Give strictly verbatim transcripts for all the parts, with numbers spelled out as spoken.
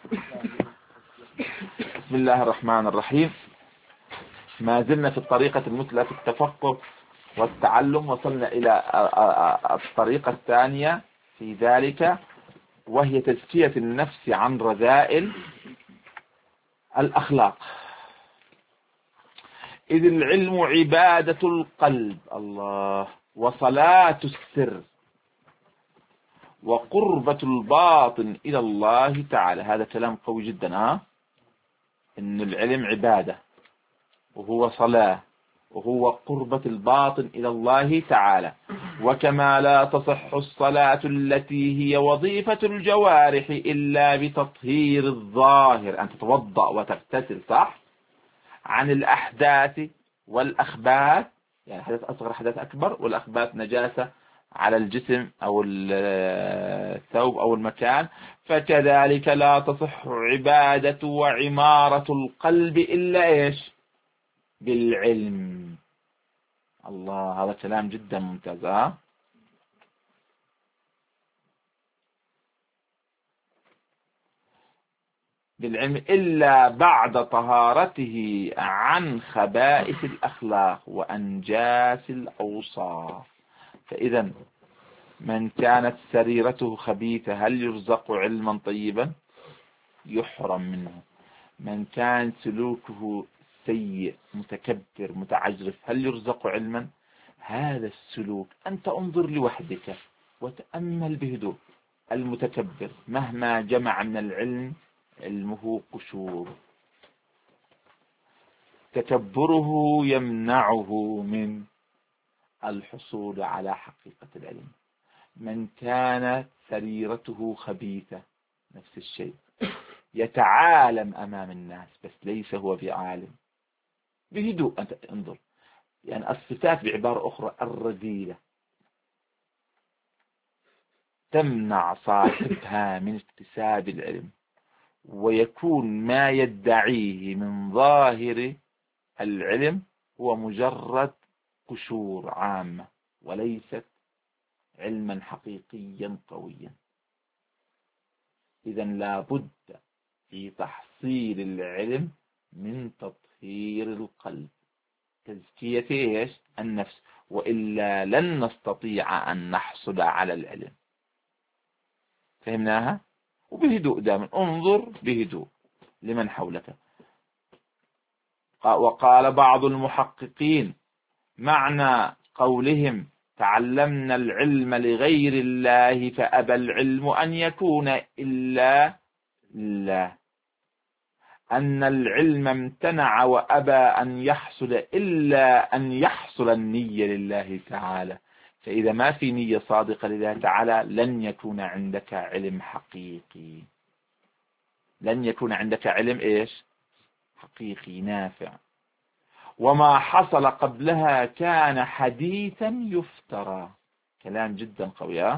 بسم الله الرحمن الرحيم. ما زلنا في الطريقة المثلى في التفقه والتعلم، وصلنا إلى الطريقة الثانية في ذلك، وهي تزكية النفس عن رذائل الأخلاق. إذ العلم عبادة القلب، الله، وصلاة السر، وقربة الباطن إلى الله تعالى. هذا كلام قوي جدا، ها؟ إن العلم عبادة، وهو صلاة، وهو قربة الباطن إلى الله تعالى. وكما لا تصح الصلاة التي هي وظيفة الجوارح إلا بتطهير الظاهر، أن تتوضأ وتغتسل صح عن الأحداث والأخباث، يعني حدث أصغر حدث أكبر، والأخباث نجاسة على الجسم أو الثوب أو المكان، فكذلك لا تصح عبادة وعمارة القلب إلا إيش؟ بالعلم. الله، هذا كلام جدا ممتاز. ها؟ بالعلم إلا بعد طهارته عن خبائث الأخلاق وأنجاس الأوصاف. فإذا من كانت سريرته خبيثة هل يرزق علما طيبا؟ يحرم منه. من كان سلوكه سيء متكبر متعجرف هل يرزق علما؟ هذا السلوك أنت انظر لوحدك وتأمل بهدوء. المتكبر مهما جمع من العلم علمه قشور، تكبره يمنعه من الحصول على حقيقة العلم. من كانت سريرته خبيثة نفس الشيء، يتعالم أمام الناس بس ليس هو بعالم. بهدوء أنت انظر، يعني الصفات بعبارة أخرى الرذيلة تمنع صاحبها من اكتساب العلم، ويكون ما يدعيه من ظاهر العلم هو مجرد قشور عامة وليست علما حقيقيا قويا. إذا لابد في تحصيل العلم من تطهير القلب، تزكية إيش؟ النفس، وإلا لن نستطيع أن نحصل على العلم. فهمناها؟ وبهدوء دائما انظر بهدوء لمن حولك. وقال بعض المحققين معنى قولهم تعلمنا العلم لغير الله فأبى العلم أن يكون إلا لله، أن العلم امتنع وأبى أن يحصل إلا أن يحصل النية لله تعالى. فإذا ما في نية صادقة لله تعالى لن يكون عندك علم حقيقي، لن يكون عندك علم إيش؟ حقيقي نافع. وما حصل قبلها كان حديثا يفترى. كلام جدا قوي.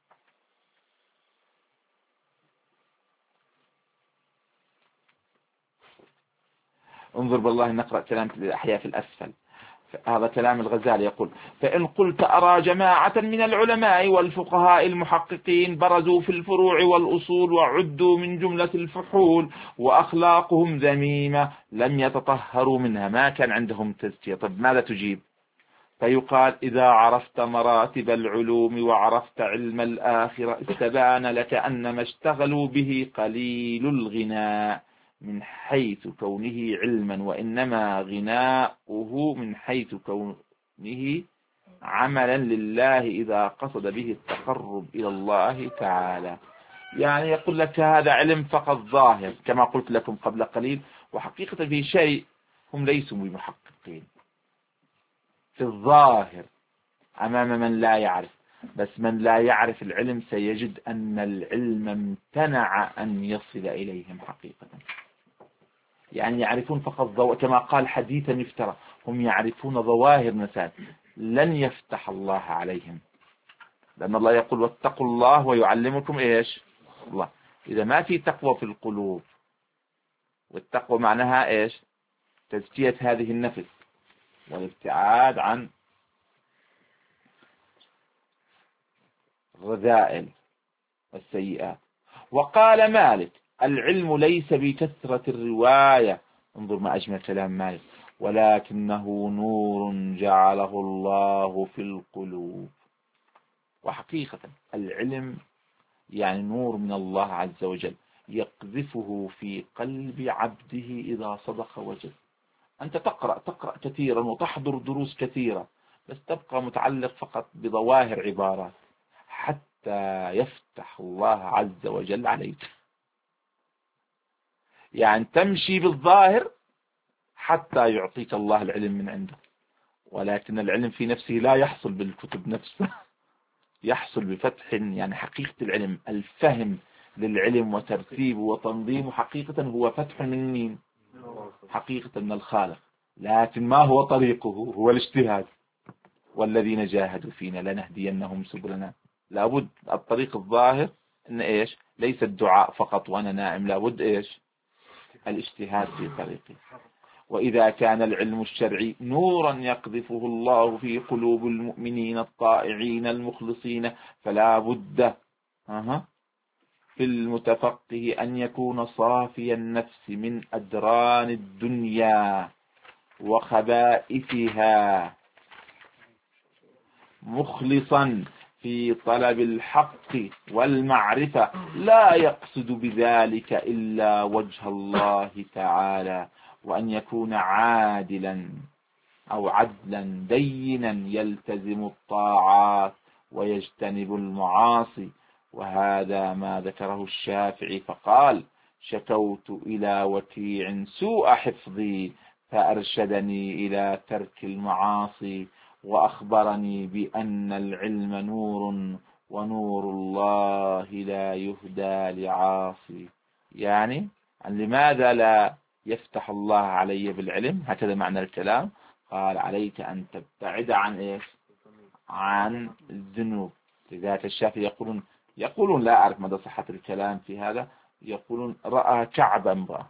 انظر بالله نقرأ كلام الأحياء في الأسفل. هذا كلام الغزالي يقول: فإن قلت أرى جماعة من العلماء والفقهاء المحققين برزوا في الفروع والأصول وعدوا من جملة الفحول وأخلاقهم ذميمة لم يتطهروا منها، ما كان عندهم تزكية. طب ماذا تجيب؟ فيقال: إذا عرفت مراتب العلوم وعرفت علم الآخرة استبان لك أن ما اشتغلوا به قليل الغناء من حيث كونه علما، وإنما غناؤه من حيث كونه عملا لله إذا قصد به التقرب إلى الله تعالى. يعني يقول لك هذا علم فقط ظاهر كما قلت لكم قبل قليل، وحقيقة في شيء هم ليسوا بمحققين في الظاهر أمام من لا يعرف. بس من لا يعرف العلم سيجد أن العلم امتنع أن يصل إليهم حقيقة. يعني يعرفون فقط ضوء، كما قال حديثا يفترى، هم يعرفون ظواهر مسائل لن يفتح الله عليهم، لأن الله يقول: واتقوا الله ويعلمكم إيش؟ الله. إذا ما في تقوى في القلوب، والتقوى معناها إيش؟ تزكية هذه النفس والابتعاد عن الرذائل والسيئات. وقال مالك: العلم ليس بكثرة الرواية، انظر ما أجمل كلام مالك، ولكنه نور جعله الله في القلوب. وحقيقة العلم يعني نور من الله عز وجل يقذفه في قلب عبده إذا صدق وجد. أنت تقرأ تقرأ كثيرا وتحضر دروس كثيرة، بس تبقى متعلق فقط بظواهر عبارات، حتى يفتح الله عز وجل عليك. يعني تمشي بالظاهر حتى يعطيك الله العلم من عنده، ولكن العلم في نفسه لا يحصل بالكتب نفسها، يحصل بفتح. يعني حقيقة العلم الفهم للعلم وترتيبه وتنظيمه حقيقة هو فتح من مين؟ حقيقة من الخالق. لكن ما هو طريقه؟ هو الاجتهاد. والذين جاهدوا فينا لنهدينهم سبلنا. لابد الطريق الظاهر ان ايش؟ ليس الدعاء فقط وانا نائم، لابد ايش؟ الاجتهاد في طريقه. وإذا كان العلم الشرعي نورا يقذفه الله في قلوب المؤمنين الطائعين المخلصين، فلا بد في المتفقه أن يكون صافي النفس من أدران الدنيا وخبائثها، مخلصا في طلب الحق والمعرفة، لا يقصد بذلك إلا وجه الله تعالى، وأن يكون عادلا أو عدلا دينا يلتزم الطاعات ويجتنب المعاصي. وهذا ما ذكره الشافعي فقال: شكوت إلى وكيع سوء حفظي فأرشدني إلى ترك المعاصي، وأخبرني بأن العلم نور ونور الله لا يهدى لعاصي. يعني لماذا لا يفتح الله علي بالعلم؟ هكذا معنى الكلام. قال: عليك أن تبتعد عن إيش؟ عن الذنوب. لذلك الشافعي يقولون يقولون لا أعرف مدى صحة الكلام في هذا، يقولون رأى كعب امرأة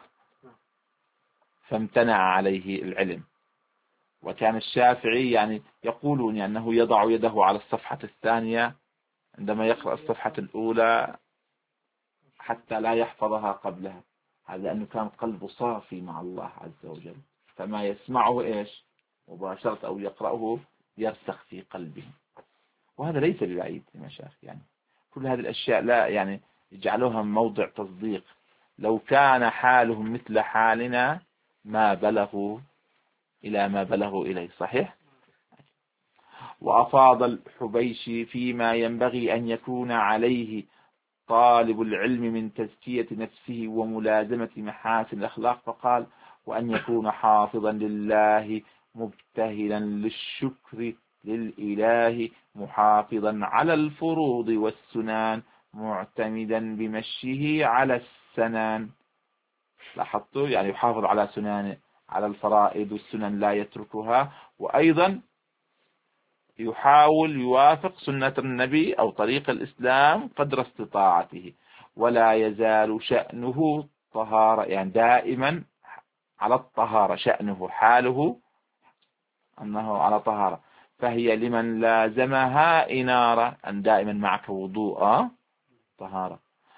فامتنع عليه العلم. وكان الشافعي يعني يقولون يعني أنه يضع يده على الصفحة الثانية عندما يقرأ الصفحة الأولى حتى لا يحفظها قبلها، هذا لأنه كان قلبه صافي مع الله عز وجل، فما يسمعه إيش مباشرة أو يقرأه يرسخ في قلبه. وهذا ليس ببعيد يا مشايخ، يعني كل هذه الأشياء لا يعني يجعلوها موضع تصديق. لو كان حالهم مثل حالنا ما بلغوا إلى ما بلغوا إليه. صحيح. وأفاض الحبيشي فيما ينبغي أن يكون عليه طالب العلم من تزكية نفسه وملازمة محاسن الأخلاق فقال: وأن يكون حافظا لله مبتهلا للشكر للإله، محافظا على الفروض والسنن، معتمدا بمشيه على السنن. لاحظتوا؟ يعني يحافظ على سنن، على الفرائض والسنن لا يتركها، وأيضا يحاول يوافق سنة النبي أو طريق الإسلام قدر استطاعته، ولا يزال شأنه طهارة، يعني دائما على الطهارة، شأنه حاله أنه على طهارة. فهي لمن لازمها إنارة، أن دائما معك وضوء طهارة.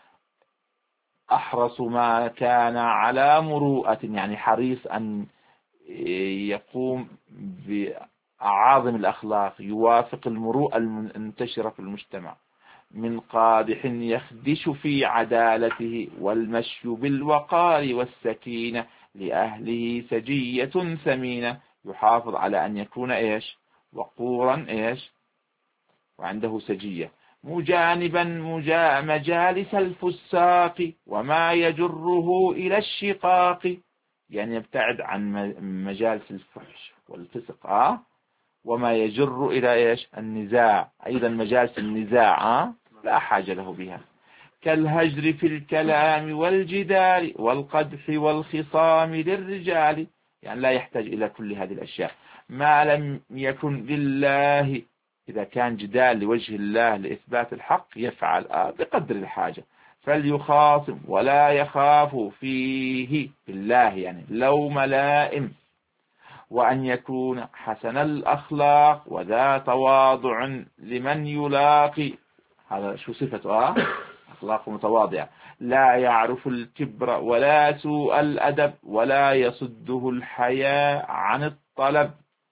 أحرص ما كان على مروءة، يعني حريص أن يقوم بأعاظم الأخلاق يوافق المروءة المنتشرة في المجتمع، من قادح يخدش في عدالته، والمشي بالوقار والسكينة، لأهله سجية ثمينة، يحافظ على أن يكون إيش وقورا إيش وعنده سجية، مجانبا مجا مجالس الفساق وما يجره إلى الشقاق، يعني يبتعد عن مجالس الفحش والفسق آه وما يجر إلى إيش النزاع، أيضا مجالس النزاع آه لا حاجة له بها، كالهجر في الكلام والجدال والقدح والخصام للرجال، يعني لا يحتاج إلى كل هذه الأشياء ما لم يكن لله. إذا كان جدال لوجه الله لإثبات الحق يفعل آه بقدر الحاجة، فليخاصم ولا يخاف فيه بالله، يعني لوم لائم، وأن يكون حسن الأخلاق وذا تواضع لمن يلاقي. هذا شو صفته آه أخلاق متواضعة، لا يعرف الكبر ولا سوء الأدب ولا يصده الحياء عن الطلب.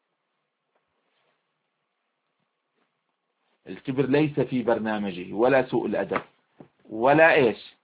الكبر ليس في برنامجه، ولا سوء الأدب، ولا إيش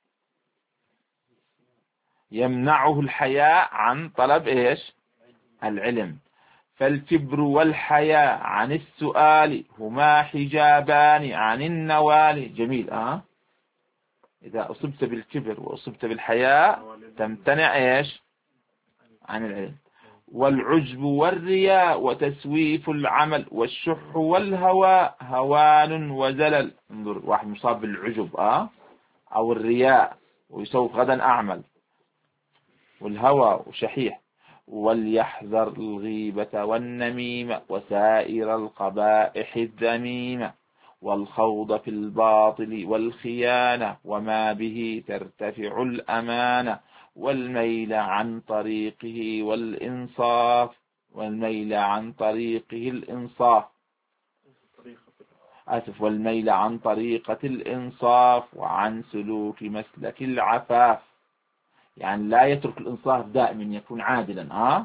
يمنعه الحياء عن طلب إيش العلم. فالكبر والحياء عن السؤال هما حجابان عن النوال. جميل. أه إذا أصبت بالكبر وأصبت بالحياء تمتنع إيش عن العلم. والعجب والرياء وتسويف العمل والشح والهوى هوان وزلل. انظر، واحد مصاب بالعجب أه أو الرياء ويسوف غدا أعمل، والهوى وشحيح. وليحذر الغيبة والنميمة وسائر القبائح الذميمة والخوض في الباطل والخيانة وما به ترتفع الأمانة والميل عن طريقه والإنصاف والميل عن طريقه الإنصاف آسف والميل عن طريقة الإنصاف وعن سلوك مسلك العفاف. يعني لا يترك الإنصاف، دائما يكون عادلا آه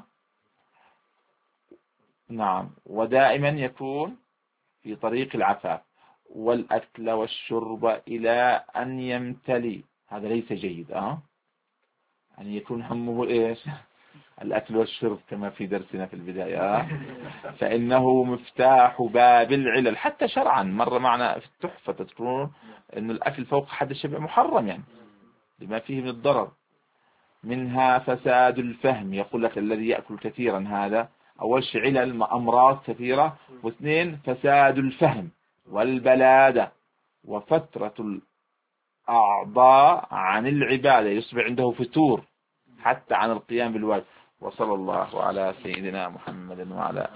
نعم، ودائما يكون في طريق العفاف. والأكل والشرب إلى أن يمتلي، هذا ليس جيد آه يعني يكون همه إيش الأكل والشرب كما في درسنا في البداية آه فإنه مفتاح باب العلل. حتى شرعا مر معنا في التحفة تذكرون أن الأكل فوق حد الشبع محرم، يعني لما فيه من الضرر. منها فساد الفهم، يقول لك الذي يأكل كثيرا هذا أول شيء علل أمراض كثيرة، واثنين فساد الفهم والبلادة وفترة الأعضاء عن العبادة، يصبح عنده فتور حتى عن القيام بالواجب. وصلى الله على سيدنا محمد وعلى